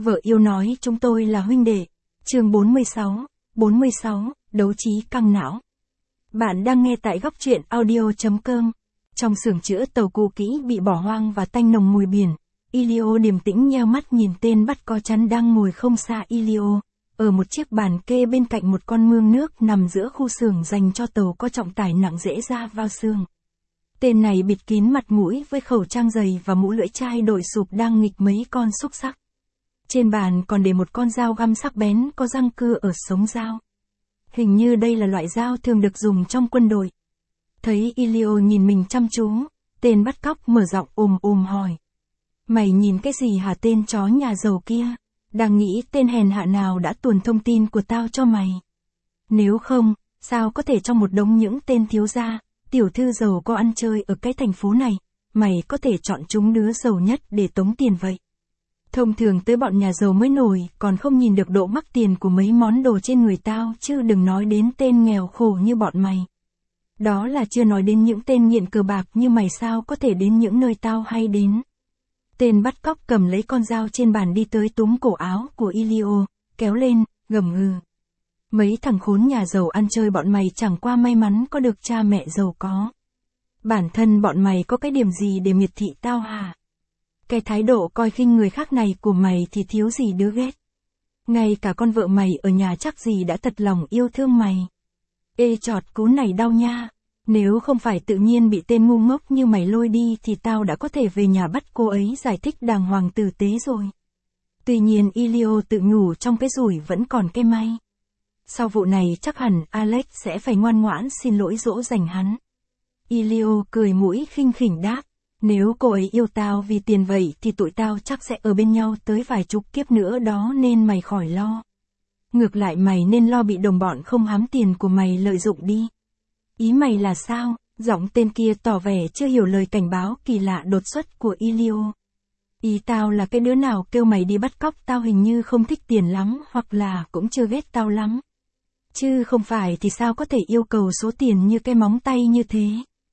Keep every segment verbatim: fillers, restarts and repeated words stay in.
Vợ yêu nói chúng tôi là huynh đệ. Chương bốn mươi sáu, bốn mươi sáu, đấu trí căng não. Bạn đang nghe tại góc truyện audio chấm com. Trong xưởng chữa tàu cũ kỹ bị bỏ hoang và tanh nồng mùi biển, Elio điềm tĩnh nheo mắt nhìn tên bắt co chắn đang ngồi không xa Elio, ở một chiếc bàn kê bên cạnh một con mương nước nằm giữa khu xưởng dành cho tàu có trọng tải nặng dễ ra vào xương. Tên này bịt kín mặt mũi với khẩu trang dày và mũ lưỡi chai đội sụp đang nghịch mấy con xúc xắc. Trên bàn còn để một con dao găm sắc bén có răng cưa ở sống dao. Hình như đây là loại dao thường được dùng trong quân đội. Thấy Elio nhìn mình chăm chú, tên bắt cóc mở giọng ồm ồm hỏi. Mày nhìn cái gì hả tên chó nhà giàu kia? Đang nghĩ tên hèn hạ nào đã tuồn thông tin của tao cho mày. Nếu không, sao có thể trong một đống những tên thiếu gia, tiểu thư giàu có ăn chơi ở cái thành phố này, mày có thể chọn chúng đứa giàu nhất để tống tiền vậy? Thông thường tới bọn nhà giàu mới nổi, còn không nhìn được độ mắc tiền của mấy món đồ trên người tao, chứ đừng nói đến tên nghèo khổ như bọn mày. Đó là chưa nói đến những tên nghiện cờ bạc như mày sao có thể đến những nơi tao hay đến. Tên bắt cóc cầm lấy con dao trên bàn đi tới túm cổ áo của Elio, kéo lên, gầm gừ. Mấy thằng khốn nhà giàu ăn chơi bọn mày chẳng qua may mắn có được cha mẹ giàu có. Bản thân bọn mày có cái điểm gì để miệt thị tao hả? Cái thái độ coi khinh người khác này của mày thì thiếu gì đứa ghét. Ngay cả con vợ mày ở nhà chắc gì đã thật lòng yêu thương mày. Ê chọt cú này đau nha. Nếu không phải tự nhiên bị tên ngu ngốc như mày lôi đi thì tao đã có thể về nhà bắt cô ấy giải thích đàng hoàng tử tế rồi. Tuy nhiên Elio tự nhủ trong cái rủi vẫn còn cái may. Sau vụ này chắc hẳn Alex sẽ phải ngoan ngoãn xin lỗi dỗ dành hắn. Elio cười mũi khinh khỉnh đáp. Nếu cô ấy yêu tao vì tiền vậy thì tụi tao chắc sẽ ở bên nhau tới vài chục kiếp nữa đó nên mày khỏi lo. Ngược lại mày nên lo bị đồng bọn không hám tiền của mày lợi dụng đi. Ý mày là sao? Giọng tên kia tỏ vẻ chưa hiểu lời cảnh báo kỳ lạ đột xuất của Elio. Ý tao là cái đứa nào kêu mày đi bắt cóc tao hình như không thích tiền lắm hoặc là cũng chưa ghét tao lắm. Chứ không phải thì sao có thể yêu cầu số tiền như cái móng tay như thế.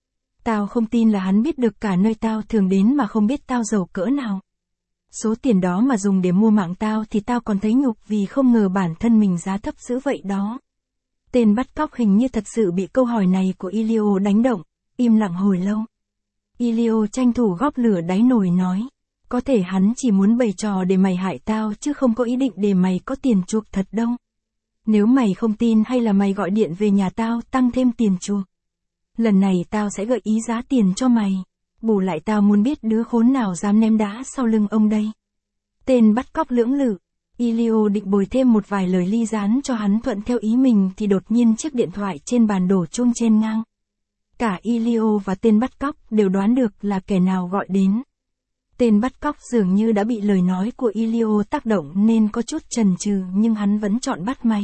Tao không tin là hắn biết được cả nơi tao thường đến mà không biết tao giàu cỡ nào. Số tiền đó mà dùng để mua mạng tao thì tao còn thấy nhục vì không ngờ bản thân mình giá thấp dữ vậy đó. Tên bắt cóc hình như thật sự bị câu hỏi này của Elio đánh động, im lặng hồi lâu. Elio tranh thủ góp lửa đáy nồi nói, có thể hắn chỉ muốn bày trò để mày hại tao chứ không có ý định để mày có tiền chuộc thật đâu. Nếu mày không tin hay là mày gọi điện về nhà tao tăng thêm tiền chuộc. Lần này tao sẽ gợi ý giá tiền cho mày. Bù lại tao muốn biết đứa khốn nào dám ném đá sau lưng ông đây. Tên bắt cóc lưỡng lự. Elio định bồi thêm một vài lời ly gián cho hắn thuận theo ý mình thì đột nhiên chiếc điện thoại trên bàn đổ chuông trên ngang. Cả Elio và tên bắt cóc đều đoán được là kẻ nào gọi đến. Tên bắt cóc dường như đã bị lời nói của Elio tác động nên có chút chần chừ nhưng hắn vẫn chọn bắt máy.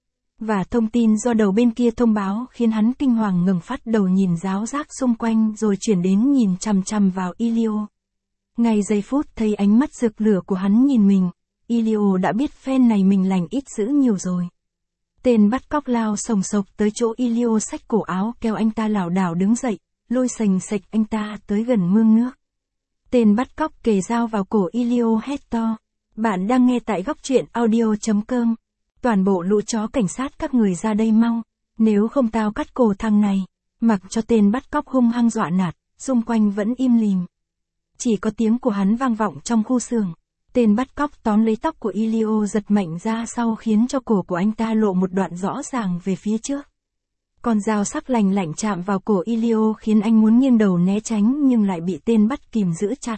Và thông tin do đầu bên kia thông báo khiến hắn kinh hoàng ngẩng phát đầu nhìn ráo rác xung quanh rồi chuyển đến nhìn chằm chằm vào Elio. Ngay giây phút thấy ánh mắt rực lửa của hắn nhìn mình, Elio đã biết phen này mình lành ít dữ nhiều rồi. Tên bắt cóc lao sồng sộc tới chỗ Elio xách cổ áo kéo anh ta lảo đảo đứng dậy, lôi sành sạch anh ta tới gần mương nước. Tên bắt cóc kề dao vào cổ Elio hét to. Bạn đang nghe tại góc truyện audio chấm com. Toàn bộ lũ chó cảnh sát các người ra đây mau, nếu không tao cắt cổ thằng này. Mặc cho tên bắt cóc hung hăng dọa nạt, xung quanh vẫn im lìm. Chỉ có tiếng của hắn vang vọng trong khu xưởng. Tên bắt cóc tóm lấy tóc của Elio giật mạnh ra sau khiến cho cổ của anh ta lộ một đoạn rõ ràng về phía trước. Con dao sắc lành lạnh chạm vào cổ Elio khiến anh muốn nghiêng đầu né tránh nhưng lại bị tên bắt kìm giữ chặt.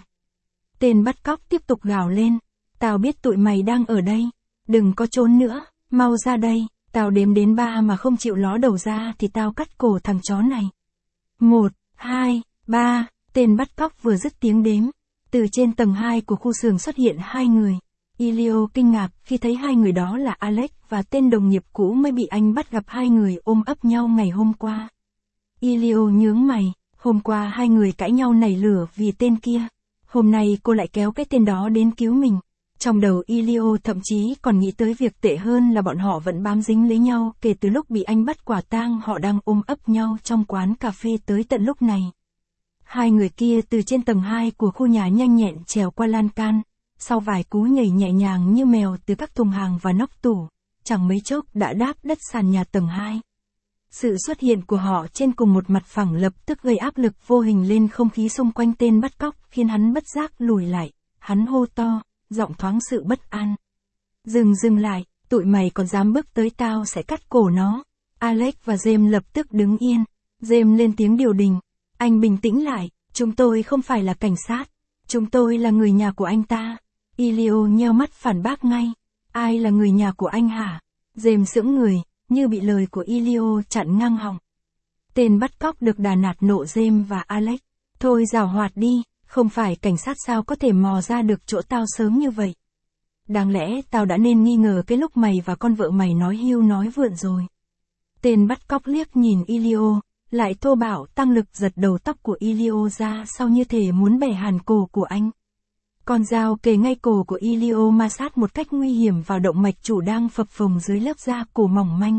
Tên bắt cóc tiếp tục gào lên. Tao biết tụi mày đang ở đây. Đừng có trốn nữa. Mau ra đây, tao đếm đến ba mà không chịu ló đầu ra thì tao cắt cổ thằng chó này. Một, hai, ba, tên bắt cóc vừa dứt tiếng đếm. Từ trên tầng hai của khu xưởng xuất hiện hai người. Elio kinh ngạc khi thấy hai người đó là Alex và tên đồng nghiệp cũ mới bị anh bắt gặp hai người ôm ấp nhau ngày hôm qua. Elio nhướng mày, hôm qua hai người cãi nhau nảy lửa vì tên kia. Hôm nay cô lại kéo cái tên đó đến cứu mình. Trong đầu Elio thậm chí còn nghĩ tới việc tệ hơn là bọn họ vẫn bám dính lấy nhau kể từ lúc bị anh bắt quả tang họ đang ôm ấp nhau trong quán cà phê tới tận lúc này. Hai người kia từ trên tầng hai của khu nhà nhanh nhẹn trèo qua lan can, sau vài cú nhảy nhẹ nhàng như mèo từ các thùng hàng và nóc tủ, chẳng mấy chốc đã đáp đất sàn nhà tầng hai. Sự xuất hiện của họ trên cùng một mặt phẳng lập tức gây áp lực vô hình lên không khí xung quanh tên bắt cóc, khiến hắn bất giác lùi lại. Hắn hô to, giọng thoáng sự bất an. Dừng dừng lại, tụi mày còn dám bước tới tao sẽ cắt cổ nó. Alex và James lập tức đứng yên. James lên tiếng điều đình. Anh bình tĩnh lại, chúng tôi không phải là cảnh sát. Chúng tôi là người nhà của anh ta. Elio nheo mắt phản bác ngay. Ai là người nhà của anh hả? James sững người, như bị lời của Elio chặn ngang họng. Tên bắt cóc được đà nạt nộ James và Alex. Thôi giảo hoạt đi, không phải cảnh sát sao có thể mò ra được chỗ tao sớm như vậy. Đáng lẽ tao đã nên nghi ngờ cái lúc mày và con vợ mày nói hưu nói vượn rồi. Tên bắt cóc liếc nhìn Elio, lại thô bạo tăng lực giật đầu tóc của Elio ra sau như thể muốn bẻ hàn cổ của anh. Con dao kề ngay cổ của Elio ma sát một cách nguy hiểm vào động mạch chủ đang phập phồng dưới lớp da cổ mỏng manh.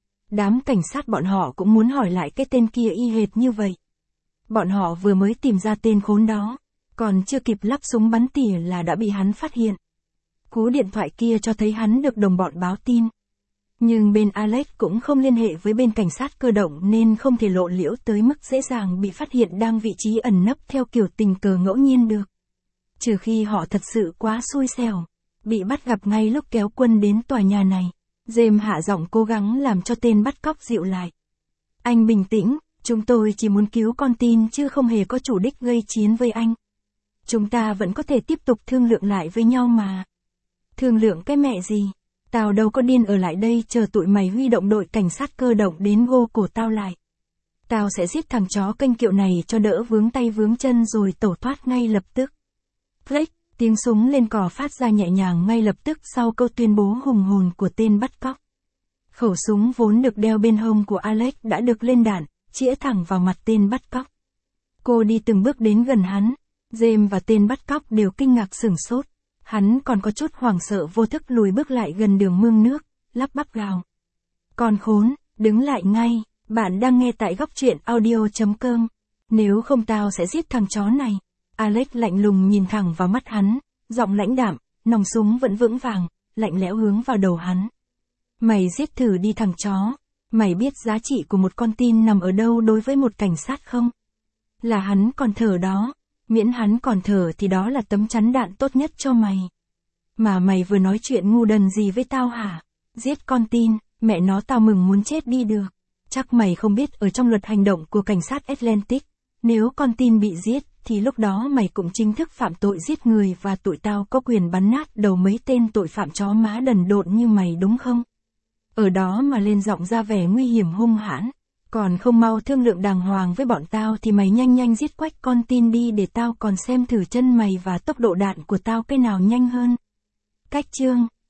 Đám cảnh sát bọn họ cũng muốn hỏi lại cái tên kia y hệt như vậy. Bọn họ vừa mới tìm ra tên khốn đó, còn chưa kịp lắp súng bắn tỉa là đã bị hắn phát hiện. Cú điện thoại kia cho thấy hắn được đồng bọn báo tin. Nhưng bên Alex cũng không liên hệ với bên cảnh sát cơ động nên không thể lộ liễu tới mức dễ dàng bị phát hiện đang vị trí ẩn nấp theo kiểu tình cờ ngẫu nhiên được. Trừ khi họ thật sự quá xui xẻo, bị bắt gặp ngay lúc kéo quân đến tòa nhà này. James hạ giọng cố gắng làm cho tên bắt cóc dịu lại. Anh bình tĩnh, chúng tôi chỉ muốn cứu con tin chứ không hề có chủ đích gây chiến với anh. Chúng ta vẫn có thể tiếp tục thương lượng lại với nhau mà. Thương lượng cái mẹ gì? Tao đâu có điên ở lại đây chờ tụi mày huy động đội cảnh sát cơ động đến gô cổ tao lại. Tao sẽ giết thằng chó kênh kiệu này cho đỡ vướng tay vướng chân rồi tẩu thoát ngay lập tức. Click, tiếng súng lên cò phát ra nhẹ nhàng ngay lập tức sau câu tuyên bố hùng hồn của tên bắt cóc. Khẩu súng vốn được đeo bên hông của Alex đã được lên đạn, chĩa thẳng vào mặt tên bắt cóc. Cô đi từng bước đến gần hắn. James và tên bắt cóc đều kinh ngạc sửng sốt. Hắn còn có chút hoảng sợ vô thức lùi bước lại gần đường mương nước, lắp bắp gào. Con khốn, đứng lại ngay, bạn đang nghe tại góc truyện audio chấm com. Nếu không tao sẽ giết thằng chó này. Alex lạnh lùng nhìn thẳng vào mắt hắn, giọng lãnh đạm, nòng súng vẫn vững vàng, lạnh lẽo hướng vào đầu hắn. Mày giết thử đi thằng chó, mày biết giá trị của một con tin nằm ở đâu đối với một cảnh sát không? Là hắn còn thở đó, miễn hắn còn thở thì đó là tấm chắn đạn tốt nhất cho mày. Mà mày vừa nói chuyện ngu đần gì với tao hả? Giết con tin, mẹ nó tao mừng muốn chết đi được. Chắc mày không biết ở trong luật hành động của cảnh sát Atlantic, nếu con tin bị giết, thì lúc đó mày cũng chính thức phạm tội giết người và tụi tao có quyền bắn nát đầu mấy tên tội phạm chó má đần độn như mày đúng không? Ở đó mà lên giọng ra vẻ nguy hiểm hung hãn, còn không mau thương lượng đàng hoàng với bọn tao thì mày nhanh nhanh giết quách con tin đi để tao còn xem thử chân mày và tốc độ đạn của tao cái nào nhanh hơn. Cách chương